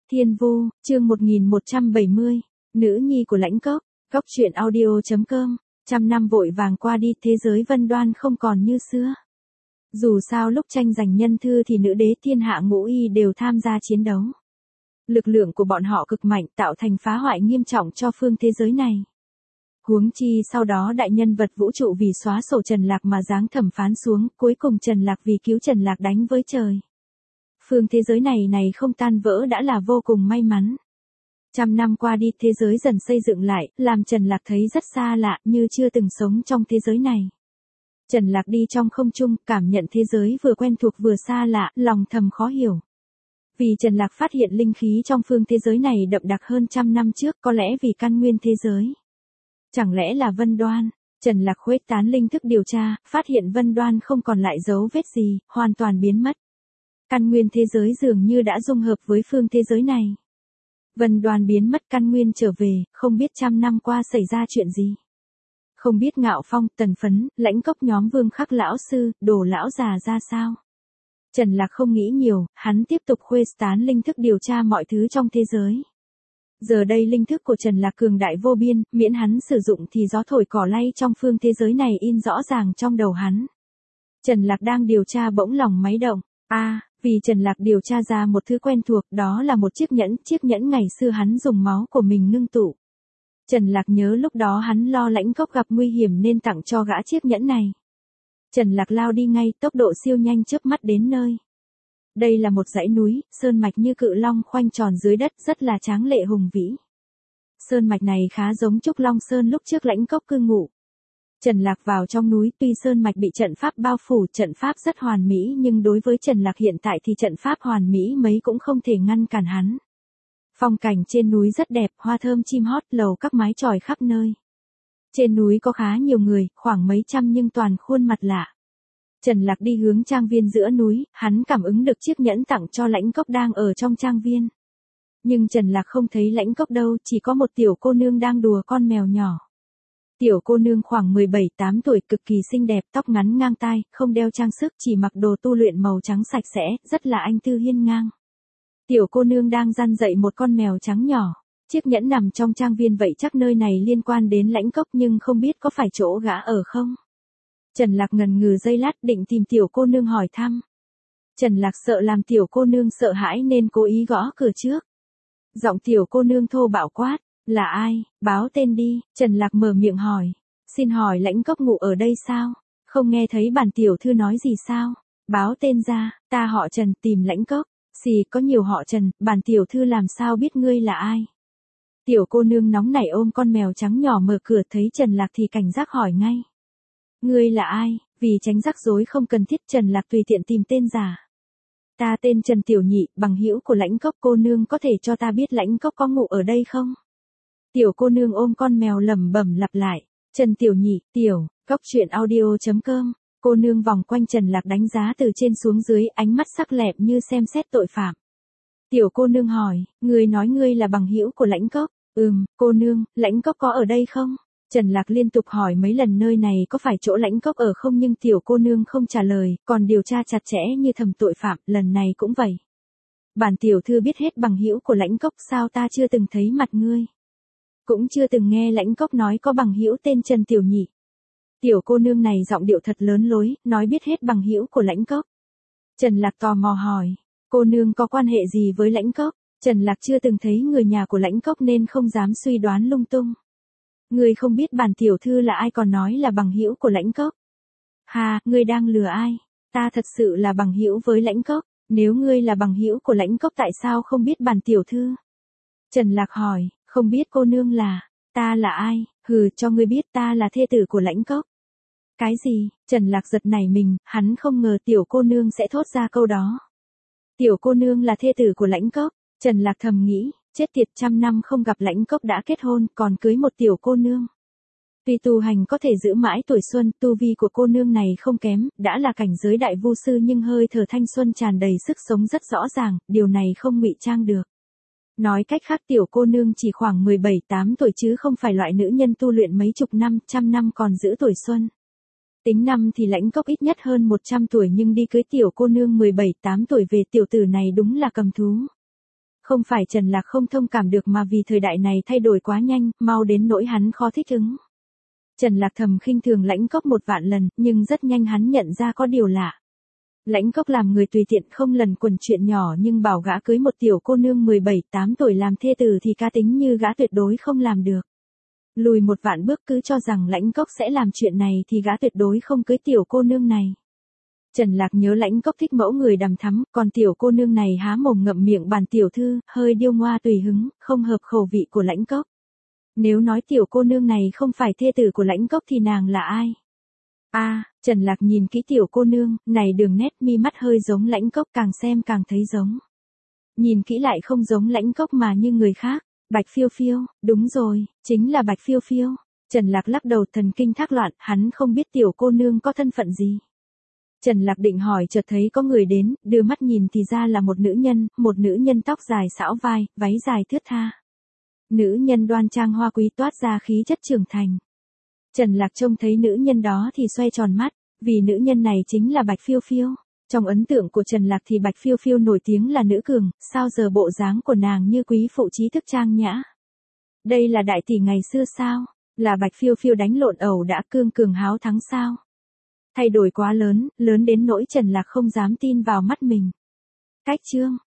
Thiên Vu, chương 1170, nữ nhi của Lãnh Cốc, Cốc truyện audio.com, trăm năm vội vàng qua đi, thế giới Vân Đoan không còn như xưa. Dù sao lúc tranh giành nhân thư thì nữ đế thiên hạ ngũ y đều tham gia chiến đấu. Lực lượng của bọn họ cực mạnh, tạo thành phá hoại nghiêm trọng cho phương thế giới này. Huống chi sau đó đại nhân vật vũ trụ vì xóa sổ Trần Lạc mà giáng thẩm phán xuống, cuối cùng Trần Lạc vì cứu Trần Lạc đánh với trời. Phương thế giới này không tan vỡ đã là vô cùng may mắn. Trăm năm qua đi, thế giới dần xây dựng lại, làm Trần Lạc thấy rất xa lạ, như chưa từng sống trong thế giới này. Trần Lạc đi trong không trung, cảm nhận thế giới vừa quen thuộc vừa xa lạ, lòng thầm khó hiểu. Vì Trần Lạc phát hiện linh khí trong phương thế giới này đậm đặc hơn trăm năm trước, có lẽ vì căn nguyên thế giới. Chẳng lẽ là Vân Đoan? Trần Lạc khuếch tán linh thức điều tra, phát hiện Vân Đoan không còn lại dấu vết gì, hoàn toàn biến mất. Căn nguyên thế giới dường như đã dung hợp với phương thế giới này. Vân Đoan biến mất, căn nguyên trở về, không biết trăm năm qua xảy ra chuyện gì. Không biết Ngạo Phong, Tần Phấn, Lãnh Cốc nhóm Vương Khắc lão sư, Đồ lão già ra sao. Trần Lạc không nghĩ nhiều, hắn tiếp tục khuếch tán linh thức điều tra mọi thứ trong thế giới. Giờ đây linh thức của Trần Lạc cường đại vô biên, miễn hắn sử dụng thì gió thổi cỏ lay trong phương thế giới này in rõ ràng trong đầu hắn. Trần Lạc đang điều tra bỗng lòng máy động. Vì Trần Lạc điều tra ra một thứ quen thuộc, đó là một chiếc nhẫn ngày xưa hắn dùng máu của mình ngưng tụ. Trần Lạc nhớ lúc đó hắn lo Lãnh Cốc gặp nguy hiểm nên tặng cho gã chiếc nhẫn này. Trần Lạc lao đi ngay, tốc độ siêu nhanh chớp mắt đến nơi. Đây là một dãy núi, sơn mạch như cự long khoanh tròn dưới đất, rất là tráng lệ hùng vĩ. Sơn mạch này khá giống Trúc Long Sơn lúc trước Lãnh Cốc cư ngụ. Trần Lạc vào trong núi, tuy sơn mạch bị trận pháp bao phủ, trận pháp rất hoàn mỹ, nhưng đối với Trần Lạc hiện tại thì trận pháp hoàn mỹ mấy cũng không thể ngăn cản hắn. Phong cảnh trên núi rất đẹp, hoa thơm chim hót, lầu các mái chòi khắp nơi. Trên núi có khá nhiều người, khoảng mấy trăm nhưng toàn khuôn mặt lạ. Trần Lạc đi hướng trang viên giữa núi, hắn cảm ứng được chiếc nhẫn tặng cho Lãnh Cốc đang ở trong trang viên. Nhưng Trần Lạc không thấy Lãnh Cốc đâu, chỉ có một tiểu cô nương đang đùa con mèo nhỏ. Tiểu cô nương khoảng 17-8 tuổi, cực kỳ xinh đẹp, tóc ngắn ngang tai, không đeo trang sức, chỉ mặc đồ tu luyện màu trắng sạch sẽ, rất là anh tư hiên ngang. Tiểu cô nương đang răn dạy một con mèo trắng nhỏ. Chiếc nhẫn nằm trong trang viên, vậy chắc nơi này liên quan đến Lãnh Cốc, nhưng không biết có phải chỗ gã ở không? Trần Lạc ngần ngừ giây lát, định tìm tiểu cô nương hỏi thăm. Trần Lạc sợ làm tiểu cô nương sợ hãi nên cố ý gõ cửa trước. Giọng tiểu cô nương thô bạo quát, là ai, báo tên đi. Trần Lạc mở miệng hỏi, xin hỏi Lãnh Cốc ngụ ở đây sao? Không nghe thấy bản tiểu thư nói gì sao? Báo tên ra, ta họ Trần, tìm Lãnh Cốc. Xì, có nhiều họ Trần, bản tiểu thư làm sao biết ngươi là ai? Tiểu cô nương nóng nảy ôm con mèo trắng nhỏ mở cửa, thấy Trần Lạc thì cảnh giác hỏi ngay. Ngươi là ai? Vì tránh rắc rối không cần thiết, Trần Lạc tùy tiện tìm tên giả. Ta tên Trần Tiểu Nhị, bằng hữu của Lãnh Cốc, cô nương có thể cho ta biết Lãnh Cốc có ngụ ở đây không? Tiểu cô nương ôm con mèo lẩm bẩm lặp lại. Trần Tiểu Nhị, tiểu, Cốc truyện audio.com. Cô nương vòng quanh Trần Lạc đánh giá từ trên xuống dưới, ánh mắt sắc lẹm như xem xét tội phạm. Tiểu cô nương hỏi, ngươi nói ngươi là bằng hữu của Lãnh Cốc? Cô nương, Lãnh Cốc có ở đây không? Trần Lạc liên tục hỏi mấy lần nơi này có phải chỗ Lãnh Cốc ở không, nhưng tiểu cô nương không trả lời, còn điều tra chặt chẽ như thầm tội phạm, lần này cũng vậy. Bản tiểu thư biết hết bằng hữu của Lãnh Cốc, sao ta chưa từng thấy mặt ngươi? Cũng chưa từng nghe Lãnh Cốc nói có bằng hữu tên Trần Tiểu Nhị. Tiểu cô nương này giọng điệu thật lớn lối, nói biết hết bằng hữu của Lãnh Cốc. Trần Lạc tò mò hỏi, cô nương có quan hệ gì với Lãnh Cốc? Trần Lạc chưa từng thấy người nhà của Lãnh Cốc nên không dám suy đoán lung tung. Ngươi không biết bản tiểu thư là ai còn nói là bằng hữu của Lãnh Cốc? Hà, ngươi đang lừa ai? Ta thật sự là bằng hữu với Lãnh Cốc, nếu ngươi là bằng hữu của Lãnh Cốc tại sao không biết bản tiểu thư? Trần Lạc hỏi, không biết cô nương là, ta là ai? Cho ngươi biết ta là thê tử của Lãnh Cốc. Cái gì? Trần Lạc giật nảy mình, hắn không ngờ tiểu cô nương sẽ thốt ra câu đó. Tiểu cô nương là thê tử của Lãnh Cốc. Trần Lạc thầm nghĩ, chết tiệt, trăm năm không gặp Lãnh Cốc đã kết hôn, còn cưới một tiểu cô nương. Tuy tu hành có thể giữ mãi tuổi xuân, tu vi của cô nương này không kém, đã là cảnh giới đại vu sư nhưng hơi thở thanh xuân tràn đầy sức sống rất rõ ràng, điều này không ngụy trang được. Nói cách khác, tiểu cô nương chỉ khoảng 17-8 tuổi chứ không phải loại nữ nhân tu luyện mấy chục năm, trăm năm còn giữ tuổi xuân. Tính năm thì Lãnh Cốc ít nhất hơn 100 tuổi nhưng đi cưới tiểu cô nương 17-8 tuổi về, tiểu tử này đúng là cầm thú. Không phải Trần Lạc không thông cảm được mà vì thời đại này thay đổi quá nhanh, mau đến nỗi hắn khó thích ứng. Trần Lạc thầm khinh thường Lãnh Cốc 1.000.000 lần, nhưng rất nhanh hắn nhận ra có điều lạ. Lãnh Cốc làm người tùy tiện không lần quần chuyện nhỏ nhưng bảo gã cưới một tiểu cô nương 17-8 tuổi làm thê tử thì cá tính như gã tuyệt đối không làm được. Lùi 1.000.000 bước cứ cho rằng Lãnh Cốc sẽ làm chuyện này thì gã tuyệt đối không cưới tiểu cô nương này. Trần Lạc nhớ Lãnh Cốc thích mẫu người đằm thắm, còn tiểu cô nương này há mồm ngậm miệng bàn tiểu thư, hơi điêu ngoa tùy hứng, không hợp khẩu vị của Lãnh Cốc. Nếu nói tiểu cô nương này không phải thê tử của Lãnh Cốc thì nàng là ai? Trần Lạc nhìn kỹ tiểu cô nương, này đường nét mi mắt hơi giống Lãnh Cốc, càng xem càng thấy giống. Nhìn kỹ lại không giống Lãnh Cốc mà như người khác. Bạch Phiêu Phiêu, đúng rồi, chính là Bạch Phiêu Phiêu. Trần Lạc lắc đầu thần kinh thác loạn, hắn không biết tiểu cô nương có thân phận gì. Trần Lạc định hỏi chợt thấy có người đến, đưa mắt nhìn thì ra là một nữ nhân tóc dài xõa vai, váy dài thướt tha. Nữ nhân đoan trang hoa quý toát ra khí chất trưởng thành. Trần Lạc trông thấy nữ nhân đó thì xoay tròn mắt, vì nữ nhân này chính là Bạch Phiêu Phiêu. Trong ấn tượng của Trần Lạc thì Bạch Phiêu Phiêu nổi tiếng là nữ cường, sao giờ bộ dáng của nàng như quý phụ trí thức trang nhã. Đây là đại tỷ ngày xưa sao? Là Bạch Phiêu Phiêu đánh lộn ẩu đã cương cường háo thắng sao? Thay đổi quá lớn, lớn đến nỗi Trần Lạc không dám tin vào mắt mình. Cách chương